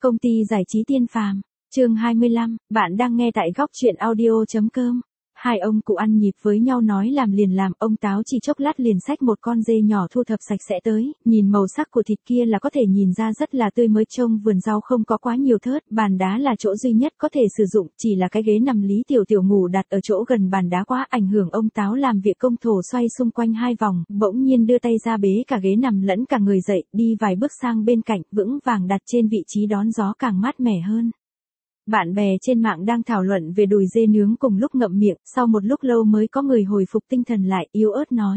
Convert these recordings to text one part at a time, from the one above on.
Công ty giải trí Tiên Phàm, chương 25, bạn đang nghe tại góc truyện audio.com. Hai ông cụ ăn nhịp với nhau nói làm liền làm, ông Táo chỉ chốc lát liền xách một con dê nhỏ thu thập sạch sẽ tới, nhìn màu sắc của thịt kia là có thể nhìn ra rất là tươi mới, trông vườn rau không có quá nhiều thớt, bàn đá là chỗ duy nhất có thể sử dụng, chỉ là cái ghế nằm Lý Tiểu Tiểu ngủ đặt ở chỗ gần bàn đá quá ảnh hưởng ông Táo làm việc công thổ xoay xung quanh hai vòng, bỗng nhiên đưa tay ra bế cả ghế nằm lẫn cả người dậy, đi vài bước sang bên cạnh, vững vàng đặt trên vị trí đón gió càng mát mẻ hơn. Bạn bè trên mạng đang thảo luận về đùi dê nướng cùng lúc ngậm miệng, sau một lúc lâu mới có người hồi phục tinh thần lại, yếu ớt nói.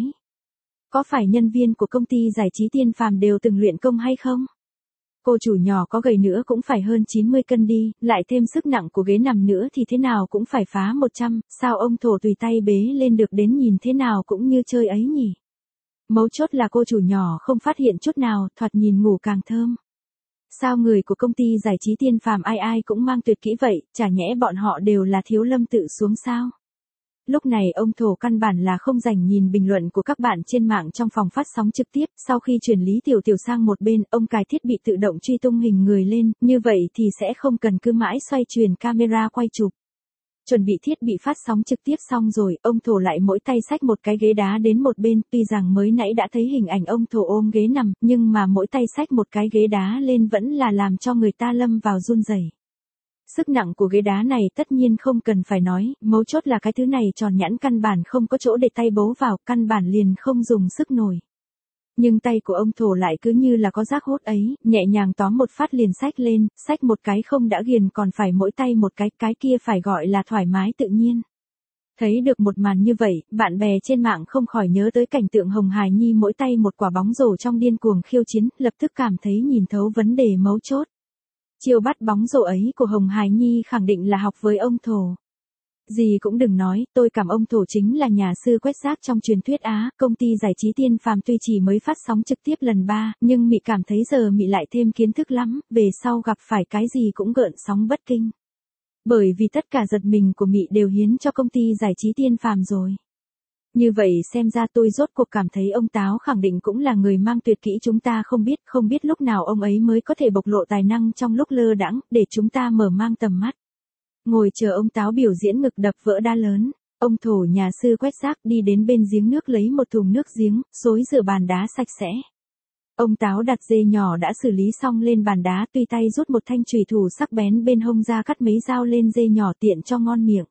Có phải nhân viên của công ty giải trí Tiên Phàm đều từng luyện công hay không? Cô chủ nhỏ có gầy nữa cũng phải hơn 90 cân đi, lại thêm sức nặng của ghế nằm nữa thì thế nào cũng phải phá 100, sao ông thổ tùy tay bế lên được đến nhìn thế nào cũng như chơi ấy nhỉ? Mấu chốt là cô chủ nhỏ không phát hiện chút nào, thoạt nhìn ngủ càng thơm. Sao người của công ty giải trí Tiên Phàm ai ai cũng mang tuyệt kỹ vậy, chả nhẽ bọn họ đều là thiếu lâm tự xuống sao? Lúc này ông thổ căn bản là không rảnh nhìn bình luận của các bạn trên mạng trong phòng phát sóng trực tiếp, sau khi chuyển Lý Tiểu Tiểu sang một bên, ông cài thiết bị tự động truy tung hình người lên, như vậy thì sẽ không cần cứ mãi xoay chuyển camera quay chụp. Chuẩn bị thiết bị phát sóng trực tiếp xong rồi, ông thổ lại mỗi tay xách một cái ghế đá đến một bên, tuy rằng mới nãy đã thấy hình ảnh ông thổ ôm ghế nằm, nhưng mà mỗi tay xách một cái ghế đá lên vẫn là làm cho người ta lâm vào run rẩy. Sức nặng của ghế đá này tất nhiên không cần phải nói, mấu chốt là cái thứ này tròn nhẵn căn bản không có chỗ để tay bấu vào, căn bản liền không dùng sức nổi. Nhưng tay của ông thổ lại cứ như là có giác hốt ấy, nhẹ nhàng tóm một phát liền xách lên, xách một cái không đã ghiền còn phải mỗi tay một cái kia phải gọi là thoải mái tự nhiên. Thấy được một màn như vậy, bạn bè trên mạng không khỏi nhớ tới cảnh tượng Hồng Hải Nhi mỗi tay một quả bóng rổ trong điên cuồng khiêu chiến, lập tức cảm thấy nhìn thấu vấn đề mấu chốt. Chiêu bắt bóng rổ ấy của Hồng Hải Nhi khẳng định là học với ông thổ. Gì cũng đừng nói, tôi cảm ông thổ chính là nhà sư quét rác trong truyền thuyết Á, công ty giải trí Tiên Phàm tuy chỉ mới phát sóng trực tiếp lần 3, nhưng Mị cảm thấy giờ Mị lại thêm kiến thức lắm, về sau gặp phải cái gì cũng gợn sóng bất kinh. Bởi vì tất cả giật mình của Mị đều hiến cho công ty giải trí Tiên Phàm rồi. Như vậy xem ra tôi rốt cuộc cảm thấy ông Táo khẳng định cũng là người mang tuyệt kỹ chúng ta không biết lúc nào ông ấy mới có thể bộc lộ tài năng trong lúc lơ đãng, để chúng ta mở mang tầm mắt. Ngồi chờ ông Táo biểu diễn ngực đập vỡ đá lớn, ông thổ nhà sư quét rác đi đến bên giếng nước lấy một thùng nước giếng, xối rửa bàn đá sạch sẽ. Ông Táo đặt dê nhỏ đã xử lý xong lên bàn đá, tùy tay rút một thanh chùy thủ sắc bén bên hông ra cắt mấy dao lên dê nhỏ tiện cho ngon miệng.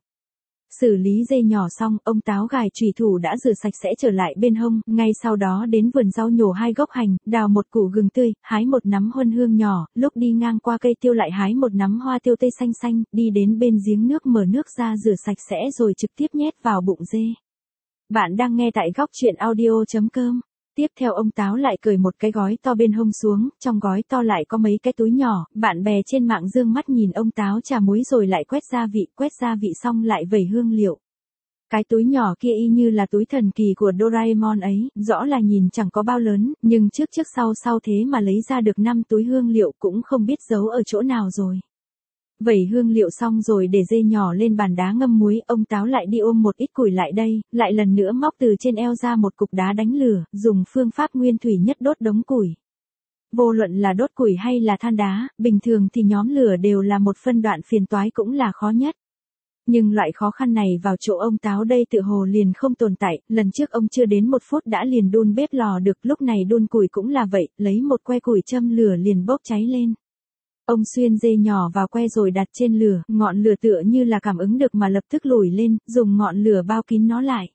Xử lý dê nhỏ xong, ông Táo gài chùy thủ đã rửa sạch sẽ trở lại bên hông, ngay sau đó đến vườn rau nhổ 2 gốc hành, đào một củ gừng tươi, hái một nắm huân hương nhỏ, lúc đi ngang qua cây tiêu lại hái một nắm hoa tiêu tây xanh xanh, đi đến bên giếng nước mở nước ra rửa sạch sẽ rồi trực tiếp nhét vào bụng dê. Bạn đang nghe tại góc truyện audio.com. Tiếp theo ông Táo lại cởi một cái gói to bên hông xuống, trong gói to lại có mấy cái túi nhỏ, bạn bè trên mạng dương mắt nhìn ông Táo chà muối rồi lại quét gia vị xong lại vẩy hương liệu. Cái túi nhỏ kia y như là túi thần kỳ của Doraemon ấy, rõ là nhìn chẳng có bao lớn, nhưng trước sau thế mà lấy ra được 5 túi hương liệu cũng không biết giấu ở chỗ nào rồi. Vẩy hương liệu xong rồi để dê nhỏ lên bàn đá ngâm muối, ông Táo lại đi ôm một ít củi lại đây, lại lần nữa móc từ trên eo ra một cục đá đánh lửa, dùng phương pháp nguyên thủy nhất đốt đống củi. Vô luận là đốt củi hay là than đá, bình thường thì nhóm lửa đều là một phân đoạn phiền toái cũng là khó nhất. Nhưng loại khó khăn này vào chỗ ông Táo đây tự hồ liền không tồn tại, lần trước ông chưa đến 1 phút đã liền đun bếp lò được, lúc này đun củi cũng là vậy, lấy một que củi châm lửa liền bốc cháy lên. Ông xuyên dê nhỏ vào que rồi đặt trên lửa, ngọn lửa tựa như là cảm ứng được mà lập tức lùi lên, dùng ngọn lửa bao kín nó lại.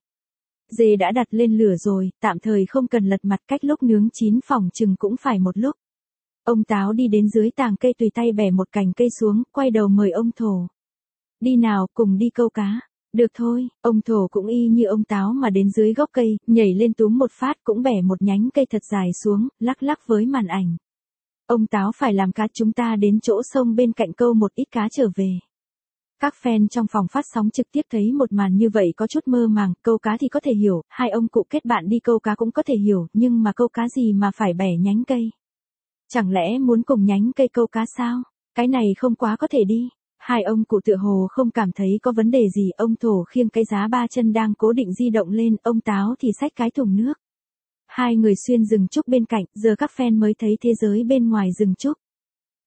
Dê đã đặt lên lửa rồi, tạm thời không cần lật mặt, cách lúc nướng chín phỏng chừng cũng phải một lúc. Ông Táo đi đến dưới tàng cây tùy tay bẻ một cành cây xuống, quay đầu mời ông thổ. Đi nào, cùng đi câu cá. Được thôi, ông thổ cũng y như ông Táo mà đến dưới gốc cây, nhảy lên túm một phát cũng bẻ một nhánh cây thật dài xuống, lắc lắc với màn ảnh. Ông Táo phải làm cá, chúng ta đến chỗ sông bên cạnh câu một ít cá trở về. Các fan trong phòng phát sóng trực tiếp thấy một màn như vậy có chút mơ màng, câu cá thì có thể hiểu, hai ông cụ kết bạn đi câu cá cũng có thể hiểu, nhưng mà câu cá gì mà phải bẻ nhánh cây? Chẳng lẽ muốn cùng nhánh cây câu cá sao? Cái này không quá có thể đi. Hai ông cụ tựa hồ không cảm thấy có vấn đề gì, ông thổ khiêng cái giá 3 chân đang cố định di động lên, ông Táo thì xách cái thùng nước. Hai người xuyên rừng trúc bên cạnh, giờ các fan mới thấy thế giới bên ngoài rừng trúc.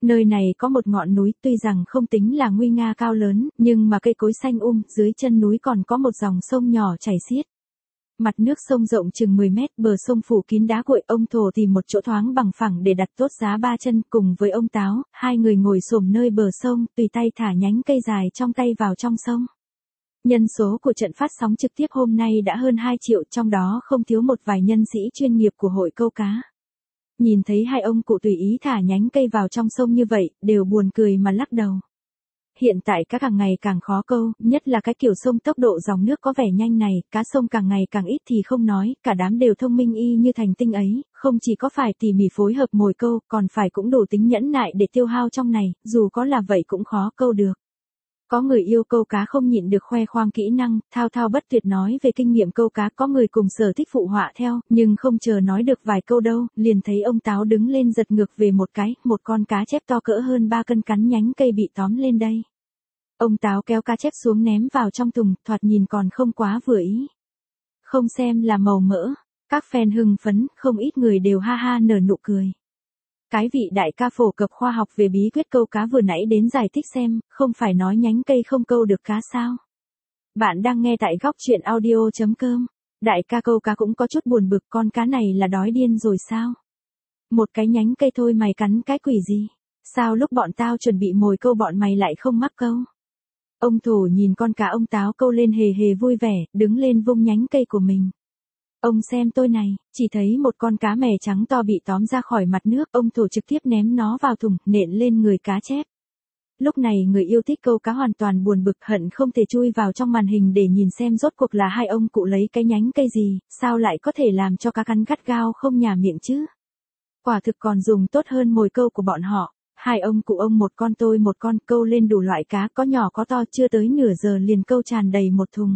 Nơi này có một ngọn núi tuy rằng không tính là nguy nga cao lớn, nhưng mà cây cối xanh dưới chân núi còn có một dòng sông nhỏ chảy xiết. Mặt nước sông rộng chừng 10 mét, bờ sông phủ kín đá cuội. Ông Thổ tìm một chỗ thoáng bằng phẳng để đặt tốt giá ba chân, cùng với ông Táo, hai người ngồi xổm nơi bờ sông, tùy tay thả nhánh cây dài trong tay vào trong sông. Nhân số của trận phát sóng trực tiếp hôm nay đã hơn 2 triệu, trong đó không thiếu một vài nhân sĩ chuyên nghiệp của hội câu cá. Nhìn thấy hai ông cụ tùy ý thả nhánh cây vào trong sông như vậy, đều buồn cười mà lắc đầu. Hiện tại cá càng ngày càng khó câu, nhất là cái kiểu sông tốc độ dòng nước có vẻ nhanh này, cá sông càng ngày càng ít thì không nói, cả đám đều thông minh y như thành tinh ấy, không chỉ có phải tỉ mỉ phối hợp mồi câu, còn phải cũng đủ tính nhẫn nại để tiêu hao trong này, dù có là vậy cũng khó câu được. Có người yêu câu cá không nhịn được khoe khoang kỹ năng, thao thao bất tuyệt nói về kinh nghiệm câu cá, có người cùng sở thích phụ họa theo, nhưng không chờ nói được vài câu đâu, liền thấy ông Táo đứng lên giật ngược về một con cá chép to cỡ hơn 3 cân cắn nhánh cây bị tóm lên đây. Ông Táo kéo cá chép xuống ném vào trong thùng, thoạt nhìn còn không quá vừa ý. Không xem là màu mỡ, các fan hưng phấn, không ít người đều ha ha nở nụ cười. Cái vị đại ca phổ cập khoa học về bí quyết câu cá vừa nãy đến giải thích xem, không phải nói nhánh cây không câu được cá sao? Bạn đang nghe tại góc truyện audio.com. Đại ca câu cá cũng có chút buồn bực, con cá này là đói điên rồi sao? Một cái nhánh cây thôi mày cắn cái quỷ gì? Sao lúc bọn tao chuẩn bị mồi câu bọn mày lại không mắc câu? Ông Thổ nhìn con cá ông Táo câu lên hề hề vui vẻ, đứng lên vung nhánh cây của mình. Ông xem tôi này, chỉ thấy một con cá mè trắng to bị tóm ra khỏi mặt nước, ông Thổ trực tiếp ném nó vào thùng, nện lên người cá chép. Lúc này người yêu thích câu cá hoàn toàn buồn bực, hận không thể chui vào trong màn hình để nhìn xem rốt cuộc là hai ông cụ lấy cái nhánh cây gì, sao lại có thể làm cho cá cắn gắt gao không nhả miệng chứ. Quả thực còn dùng tốt hơn mồi câu của bọn họ. Hai ông cụ ông một con tôi một con, câu lên đủ loại cá, có nhỏ có to, chưa tới nửa giờ liền câu tràn đầy một thùng.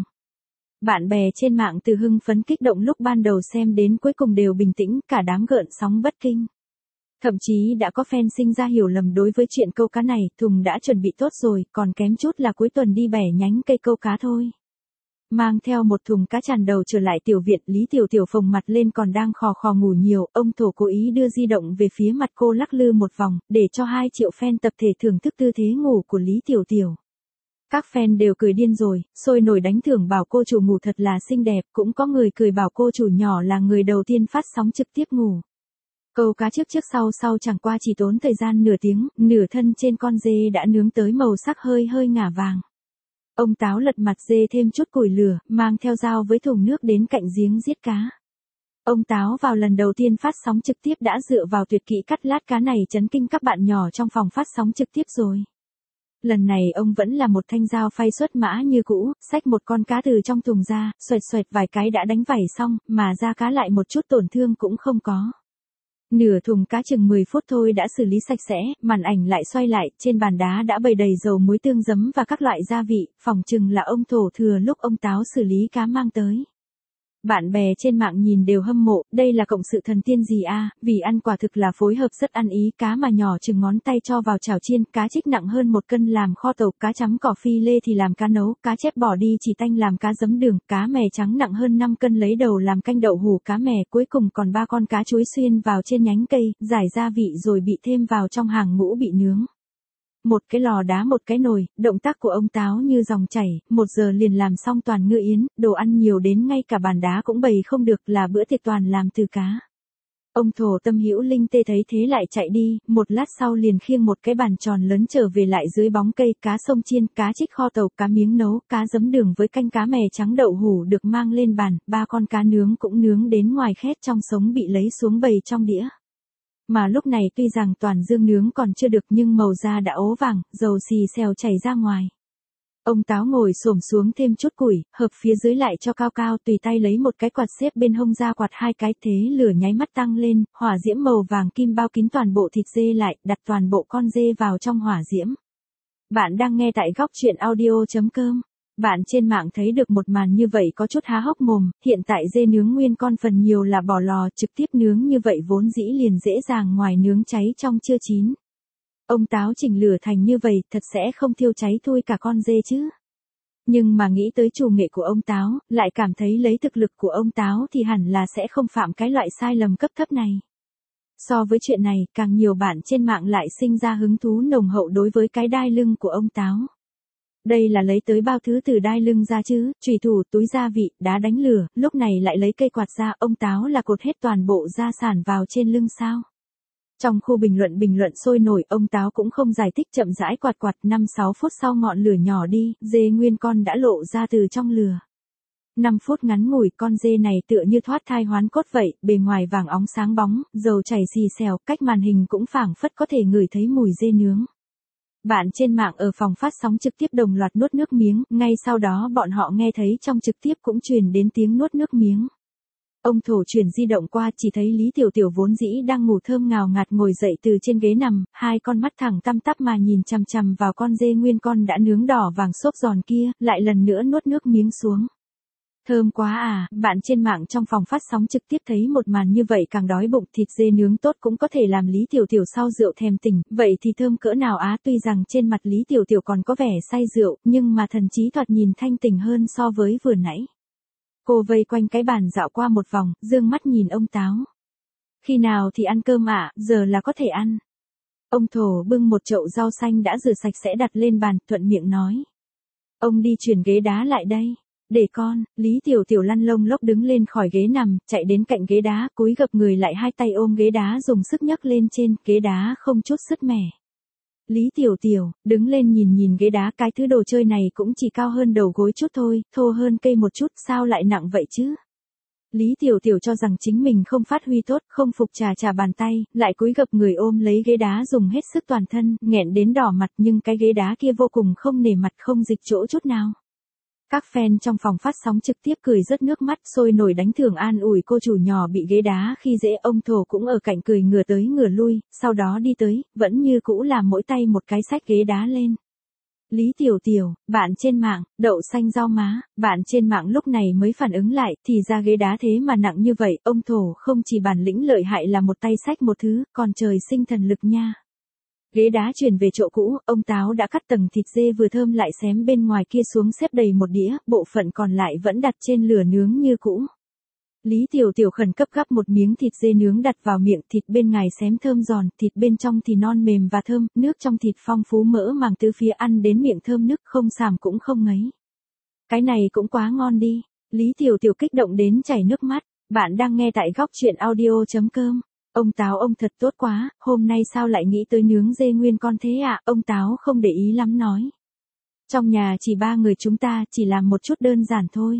Bạn bè trên mạng từ hưng phấn kích động lúc ban đầu xem đến cuối cùng đều bình tĩnh, cả đám gợn sóng bất kinh. Thậm chí đã có fan sinh ra hiểu lầm đối với chuyện câu cá này, thùng đã chuẩn bị tốt rồi, còn kém chút là cuối tuần đi bẻ nhánh cây câu cá thôi. Mang theo một thùng cá tràn đầu trở lại tiểu viện, Lý Tiểu Tiểu phồng mặt lên còn đang khò khò ngủ nhiều, ông Thổ cố ý đưa di động về phía mặt cô lắc lư một vòng, để cho 2 triệu fan tập thể thưởng thức tư thế ngủ của Lý Tiểu Tiểu. Các fan đều cười điên rồi, sôi nổi đánh thưởng bảo cô chủ ngủ thật là xinh đẹp, cũng có người cười bảo cô chủ nhỏ là người đầu tiên phát sóng trực tiếp ngủ. Câu cá trước sau chẳng qua chỉ tốn thời gian nửa tiếng, nửa thân trên con dê đã nướng tới màu sắc hơi ngả vàng. Ông Táo lật mặt dê thêm chút củi lửa, mang theo dao với thùng nước đến cạnh giếng giết cá. Ông Táo vào lần đầu tiên phát sóng trực tiếp đã dựa vào tuyệt kỹ cắt lát cá này chấn kinh các bạn nhỏ trong phòng phát sóng trực tiếp rồi. Lần này ông vẫn là một thanh dao phay xuất mã như cũ, xách một con cá từ trong thùng ra, xoẹt vài cái đã đánh vảy xong, mà da cá lại một chút tổn thương cũng không có. Nửa thùng cá chừng 10 phút thôi đã xử lý sạch sẽ, màn ảnh lại xoay lại, trên bàn đá đã bày đầy dầu muối tương giấm và các loại gia vị, phỏng chừng là ông Thổ thừa lúc ông Táo xử lý cá mang tới. Bạn bè trên mạng nhìn đều hâm mộ, đây là cộng sự thần tiên gì a, vì ăn quả thực là phối hợp rất ăn ý, cá mà nhỏ chừng ngón tay cho vào chảo chiên, cá trích nặng hơn 1 cân làm kho tàu, cá chấm cỏ phi lê thì làm cá nấu, cá chép bỏ đi chỉ tanh làm cá giấm đường, cá mè trắng nặng hơn 5 cân lấy đầu làm canh đậu hủ cá mè, cuối cùng còn 3 con cá chuối xuyên vào trên nhánh cây, giải gia vị rồi bị thêm vào trong hàng ngũ bị nướng. Một cái lò đá một cái nồi, động tác của ông Táo như dòng chảy, 1 giờ liền làm xong toàn ngư yến, đồ ăn nhiều đến ngay cả bàn đá cũng bày không được, là bữa tiệc toàn làm từ cá. Ông Thổ Tâm Hữu Linh Tê thấy thế lại chạy đi, một lát sau liền khiêng một cái bàn tròn lớn trở về lại dưới bóng cây, cá sông chiên, cá trích kho tàu, cá miếng nấu, cá giấm đường với canh cá mè trắng đậu hủ được mang lên bàn, 3 con cá nướng cũng nướng đến ngoài khét, trong sống bị lấy xuống bày trong đĩa. Mà lúc này tuy rằng toàn dương nướng còn chưa được nhưng màu da đã ố vàng, dầu xì xèo chảy ra ngoài. Ông Táo ngồi xổm xuống thêm chút củi, hợp phía dưới lại cho cao cao, tùy tay lấy một cái quạt xếp bên hông ra quạt 2 cái, thế lửa nháy mắt tăng lên, hỏa diễm màu vàng kim bao kín toàn bộ thịt dê lại, đặt toàn bộ con dê vào trong hỏa diễm. Bạn đang nghe tại góc truyện audio.com. Bạn trên mạng thấy được một màn như vậy có chút há hốc mồm, hiện tại dê nướng nguyên con phần nhiều là bỏ lò trực tiếp nướng như vậy vốn dĩ liền dễ dàng, ngoài nướng cháy trong chưa chín. Ông Táo chỉnh lửa thành như vậy thật sẽ không thiêu cháy thui cả con dê chứ. Nhưng mà nghĩ tới chủ nghệ của ông Táo, lại cảm thấy lấy thực lực của ông Táo thì hẳn là sẽ không phạm cái loại sai lầm cấp thấp này. So với chuyện này, càng nhiều bạn trên mạng lại sinh ra hứng thú nồng hậu đối với cái đai lưng của ông Táo. Đây là lấy tới bao thứ từ đai lưng ra chứ, chùy thủ, túi gia vị, đá đánh lửa, lúc này lại lấy cây quạt ra, ông Táo là cột hết toàn bộ gia sản vào trên lưng sao? Trong khu bình luận sôi nổi, ông Táo cũng không giải thích, chậm rãi quạt quạt, 5-6 phút sau ngọn lửa nhỏ đi, dê nguyên con đã lộ ra từ trong lửa. 5 phút ngắn ngủi, con dê này tựa như thoát thai hoán cốt vậy, bề ngoài vàng óng sáng bóng, dầu chảy xì xèo, cách màn hình cũng phảng phất có thể ngửi thấy mùi dê nướng. Bạn trên mạng ở phòng phát sóng trực tiếp đồng loạt nuốt nước miếng, ngay sau đó bọn họ nghe thấy trong trực tiếp cũng truyền đến tiếng nuốt nước miếng. Ông Thổ chuyển di động qua, chỉ thấy Lý Tiểu Tiểu vốn dĩ đang ngủ thơm ngào ngạt ngồi dậy từ trên ghế nằm, hai con mắt thẳng tăm tắp mà nhìn chằm chằm vào con dê nguyên con đã nướng đỏ vàng xốp giòn kia, lại lần nữa nuốt nước miếng xuống. Thơm quá à, bạn trên mạng trong phòng phát sóng trực tiếp thấy một màn như vậy càng đói bụng, thịt dê nướng tốt cũng có thể làm Lý Tiểu Tiểu sau rượu thèm tỉnh, vậy thì thơm cỡ nào á, tuy rằng trên mặt Lý Tiểu Tiểu còn có vẻ say rượu, nhưng mà thần trí thoạt nhìn thanh tỉnh hơn so với vừa nãy. Cô vây quanh cái bàn dạo qua một vòng, dương mắt nhìn ông Táo. Khi nào thì ăn cơm ạ, giờ là có thể ăn. Ông Thổ bưng một chậu rau xanh đã rửa sạch sẽ đặt lên bàn, thuận miệng nói. Ông đi chuyển ghế đá lại đây. Để con, Lý Tiểu Tiểu lăn lông lốc đứng lên khỏi ghế nằm, chạy đến cạnh ghế đá, cúi gập người lại, hai tay ôm ghế đá dùng sức nhấc lên trên, ghế đá không chút sứt mẻ. Lý Tiểu Tiểu, đứng lên nhìn ghế đá, cái thứ đồ chơi này cũng chỉ cao hơn đầu gối chút thôi, thô hơn cây một chút, sao lại nặng vậy chứ? Lý Tiểu Tiểu cho rằng chính mình không phát huy tốt, không phục chà bàn tay, lại cúi gập người ôm lấy ghế đá dùng hết sức toàn thân, nghẹn đến đỏ mặt, nhưng cái ghế đá kia vô cùng không nể mặt, không dịch chỗ chút nào. Các fan trong phòng phát sóng trực tiếp cười rớt nước mắt, sôi nổi đánh thưởng an ủi cô chủ nhỏ bị ghế đá khi dễ. Ông Thổ cũng ở cạnh cười ngửa tới ngửa lui, sau đó đi tới, vẫn như cũ làm mỗi tay một cái xách ghế đá lên. Lý Tiểu Tiểu, bạn trên mạng, đậu xanh rau má, bạn trên mạng lúc này mới phản ứng lại, thì ra ghế đá thế mà nặng như vậy, ông Thổ không chỉ bản lĩnh lợi hại là một tay xách một thứ, còn trời sinh thần lực nha. Ghế đá chuyển về chỗ cũ, ông Táo đã cắt tầng thịt dê vừa thơm lại xém bên ngoài kia xuống xếp đầy một đĩa, bộ phận còn lại vẫn đặt trên lửa nướng như cũ. Lý Tiểu Tiểu khẩn cấp gắp một miếng thịt dê nướng đặt vào miệng, thịt bên ngoài xém thơm giòn, thịt bên trong thì non mềm và thơm, nước trong thịt phong phú mỡ màng tứ phía, ăn đến miệng thơm nức, không xàm cũng không ngấy. Cái này cũng quá ngon đi. Lý Tiểu Tiểu kích động đến chảy nước mắt. Bạn đang nghe tại góc truyện audio.com. Ông Táo ông thật tốt quá, hôm nay sao lại nghĩ tới nướng dê nguyên con thế ạ? Ông Táo không để ý lắm nói. Trong nhà chỉ 3 người chúng ta, chỉ làm một chút đơn giản thôi.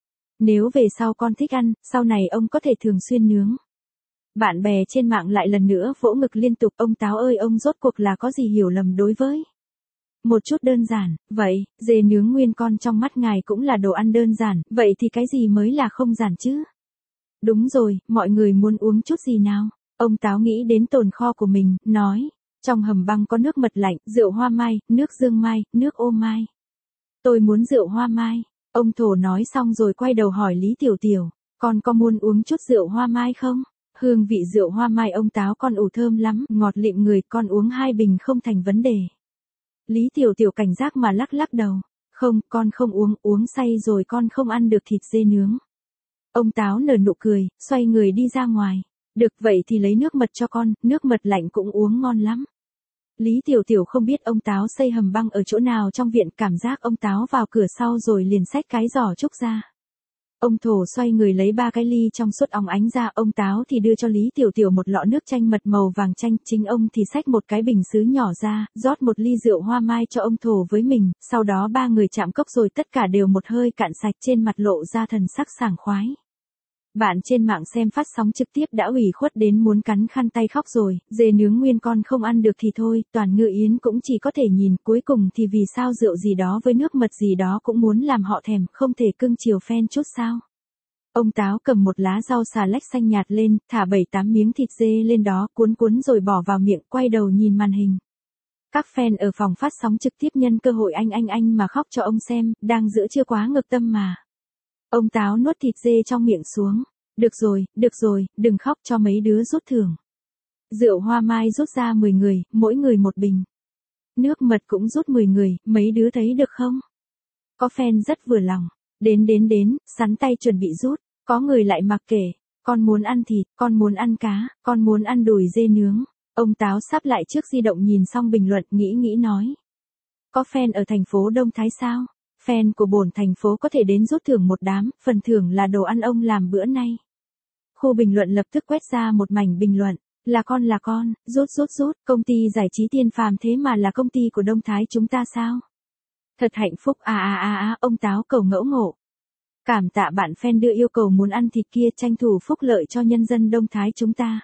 Nếu về sau con thích ăn, sau này ông có thể thường xuyên nướng. Bạn bè trên mạng lại lần nữa vỗ ngực liên tục, ông Táo ơi, ông rốt cuộc là có gì hiểu lầm đối với một chút đơn giản, vậy, dê nướng nguyên con trong mắt ngài cũng là đồ ăn đơn giản, vậy thì cái gì mới là không giản chứ? Đúng rồi, mọi người muốn uống chút gì nào? Ông Táo nghĩ đến tồn kho của mình, nói, trong hầm băng có nước mật lạnh, rượu hoa mai, nước dương mai, nước ô mai. Tôi muốn rượu hoa mai. Ông Thổ nói xong rồi quay đầu hỏi Lý Tiểu Tiểu, con có muốn uống chút rượu hoa mai không? Hương vị rượu hoa mai ông Táo con ủ thơm lắm, ngọt lịm người, con uống 2 bình không thành vấn đề. Lý Tiểu Tiểu cảnh giác mà lắc đầu, không, con không uống, uống say rồi con không ăn được thịt dê nướng. Ông Táo nở nụ cười, xoay người đi ra ngoài. Được vậy thì lấy nước mật cho con, nước mật lạnh cũng uống ngon lắm. Lý Tiểu Tiểu không biết ông Táo xây hầm băng ở chỗ nào trong viện, cảm giác ông Táo vào cửa sau rồi liền xách cái giỏ trúc ra. Ông Thổ xoay người lấy 3 cái ly trong suốt óng ánh ra, ông Táo thì đưa cho Lý Tiểu Tiểu một lọ nước chanh mật màu vàng chanh, chính ông thì xách một cái bình sứ nhỏ ra, rót một ly rượu hoa mai cho ông Thổ với mình, sau đó 3 người chạm cốc rồi tất cả đều một hơi cạn sạch, trên mặt lộ ra thần sắc sảng khoái. Bạn trên mạng xem phát sóng trực tiếp đã ủy khuất đến muốn cắn khăn tay khóc rồi, dê nướng nguyên con không ăn được thì thôi, toàn Ngự Yến cũng chỉ có thể nhìn, cuối cùng thì vì sao rượu gì đó với nước mật gì đó cũng muốn làm họ thèm, không thể cưng chiều fan chút sao. Ông Táo cầm một lá rau xà lách xanh nhạt lên, thả 7-8 miếng thịt dê lên đó, cuốn rồi bỏ vào miệng, quay đầu nhìn màn hình. Các fan ở phòng phát sóng trực tiếp nhân cơ hội anh mà khóc cho ông xem, đang giữa chưa quá ngược tâm mà. Ông Táo nuốt thịt dê trong miệng xuống. Được rồi, đừng khóc, cho mấy đứa rút thưởng. Rượu hoa mai rút ra 10 người, mỗi người một bình. Nước mật cũng rút 10 người, mấy đứa thấy được không? Có fan rất vừa lòng. Đến, sắn tay chuẩn bị rút. Có người lại mặc kệ. con muốn ăn thịt, con muốn ăn cá, con muốn ăn đùi dê nướng. Ông Táo sắp lại trước di động nhìn xong bình luận nghĩ nói. Có fan ở thành phố Đông Thái sao? Fan của bổn thành phố có thể đến rút thưởng một đám, phần thưởng là đồ ăn ông làm bữa nay. Khu bình luận lập tức quét ra một mảnh bình luận. Là con, rút, công ty giải trí Tiên Phàm thế mà là công ty của Đông Thái chúng ta sao? Thật hạnh phúc ông Táo cầu ngẫu ngộ. Cảm tạ bạn fan đưa yêu cầu muốn ăn thịt kia tranh thủ phúc lợi cho nhân dân Đông Thái chúng ta.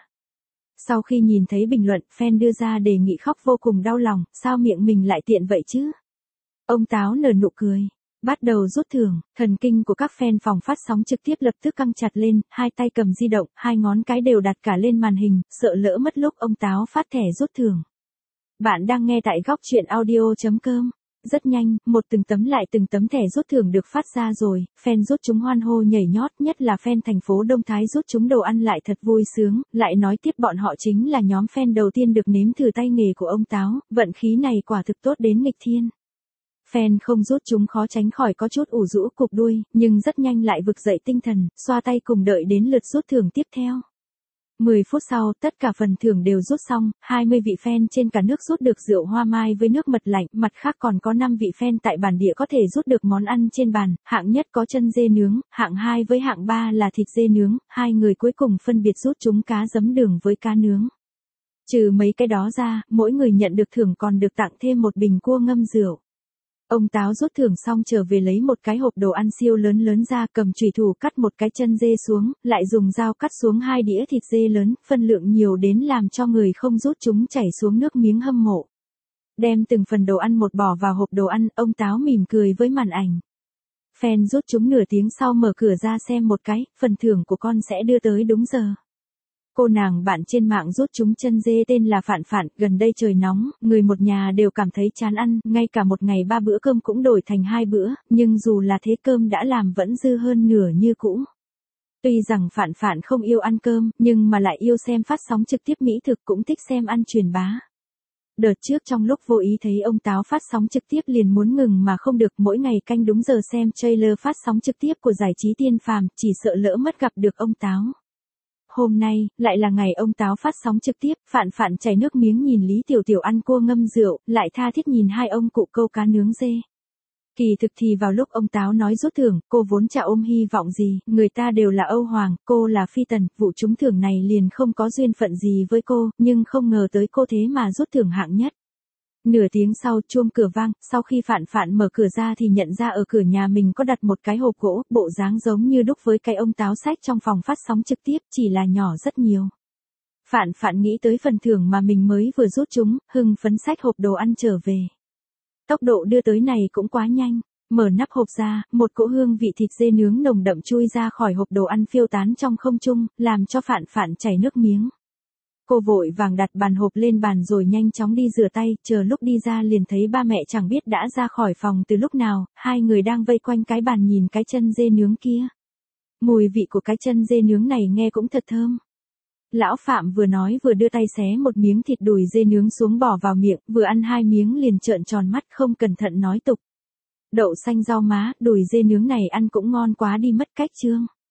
Sau khi nhìn thấy bình luận, fan đưa ra đề nghị khóc vô cùng đau lòng, sao miệng mình lại tiện vậy chứ? Ông Táo nở nụ cười. Bắt đầu rút thưởng, thần kinh của các fan phòng phát sóng trực tiếp lập tức căng chặt lên, hai tay cầm di động, hai ngón cái đều đặt cả lên màn hình, sợ lỡ mất lúc ông Táo phát thẻ rút thưởng. Bạn đang nghe tại góc chuyện audio.com. Rất nhanh, từng tấm thẻ rút thưởng được phát ra rồi, fan rút chúng hoan hô nhảy nhót, nhất là fan thành phố Đông Thái rút chúng đồ ăn lại thật vui sướng, lại nói tiếp bọn họ chính là nhóm fan đầu tiên được nếm thử tay nghề của ông Táo, vận khí này quả thực tốt đến nghịch thiên. Fan không rút chúng khó tránh khỏi có chút ủ rũ cục đuôi, nhưng rất nhanh lại vực dậy tinh thần, xoa tay cùng đợi đến lượt rút thưởng tiếp theo. 10 phút sau, tất cả phần thưởng đều rút xong, 20 vị fan trên cả nước rút được rượu hoa mai với nước mật lạnh, mặt khác còn có 5 vị fan tại bản địa có thể rút được món ăn trên bàn, hạng nhất có chân dê nướng, hạng 2 với hạng 3 là thịt dê nướng, hai người cuối cùng phân biệt rút chúng cá giấm đường với cá nướng. Trừ mấy cái đó ra, mỗi người nhận được thưởng còn được tặng thêm một bình cua ngâm rượu. Ông Táo rút thưởng xong trở về lấy một cái hộp đồ ăn siêu lớn ra, cầm chùy thủ cắt một cái chân dê xuống, lại dùng dao cắt xuống 2 đĩa thịt dê lớn, phân lượng nhiều đến làm cho người không rút chúng chảy xuống nước miếng hâm mộ. Đem từng phần đồ ăn một bỏ vào hộp đồ ăn, ông Táo mỉm cười với màn ảnh. Fan rút chúng nửa tiếng sau mở cửa ra xem một cái, phần thưởng của con sẽ đưa tới đúng giờ. Cô nàng bạn trên mạng rút chúng chân dê tên là Phạn, gần đây trời nóng, người một nhà đều cảm thấy chán ăn, ngay cả một ngày 3 bữa cơm cũng đổi thành 2 bữa, nhưng dù là thế cơm đã làm vẫn dư hơn nửa như cũ. Tuy rằng Phạn không yêu ăn cơm, nhưng mà lại yêu xem phát sóng trực tiếp mỹ thực cũng thích xem ăn truyền bá. Đợt trước trong lúc vô ý thấy ông Táo phát sóng trực tiếp liền muốn ngừng mà không được, mỗi ngày canh đúng giờ xem trailer phát sóng trực tiếp của giải trí Tiên Phàm, chỉ sợ lỡ mất gặp được ông Táo. Hôm nay, lại là ngày ông Táo phát sóng trực tiếp, Phạn chảy nước miếng nhìn Lý Tiểu ăn cua ngâm rượu, lại tha thiết nhìn hai ông cụ câu cá nướng dê. Kỳ thực thì vào lúc ông Táo nói rút thưởng, cô vốn chả ôm hy vọng gì, người ta đều là Âu Hoàng, cô là Phi Tần, vụ trúng thưởng này liền không có duyên phận gì với cô, nhưng không ngờ tới cô thế mà rút thưởng hạng nhất. Nửa tiếng sau chuông cửa vang, sau khi Phạn mở cửa ra thì nhận ra ở cửa nhà mình có đặt một cái hộp gỗ, bộ dáng giống như đúc với cái ông Táo xách trong phòng phát sóng trực tiếp, chỉ là nhỏ rất nhiều. Phạn nghĩ tới phần thưởng mà mình mới vừa rút chúng, hưng phấn xách hộp đồ ăn trở về. Tốc độ đưa tới này cũng quá nhanh, mở nắp hộp ra, một cỗ hương vị thịt dê nướng nồng đậm chui ra khỏi hộp đồ ăn phiêu tán trong không trung, làm cho Phạn chảy nước miếng. Cô vội vàng đặt bàn hộp lên bàn rồi nhanh chóng đi rửa tay, chờ lúc đi ra liền thấy ba mẹ chẳng biết đã ra khỏi phòng từ lúc nào, hai người đang vây quanh cái bàn nhìn cái chân dê nướng kia. Mùi vị của cái chân dê nướng này nghe cũng thật thơm. Lão Phạm vừa nói vừa đưa tay xé một miếng thịt đùi dê nướng xuống bỏ vào miệng, vừa ăn 2 miếng liền trợn tròn mắt không cẩn thận nói tục. Đậu xanh rau má, đùi dê nướng này ăn cũng ngon quá đi mất cách Trương.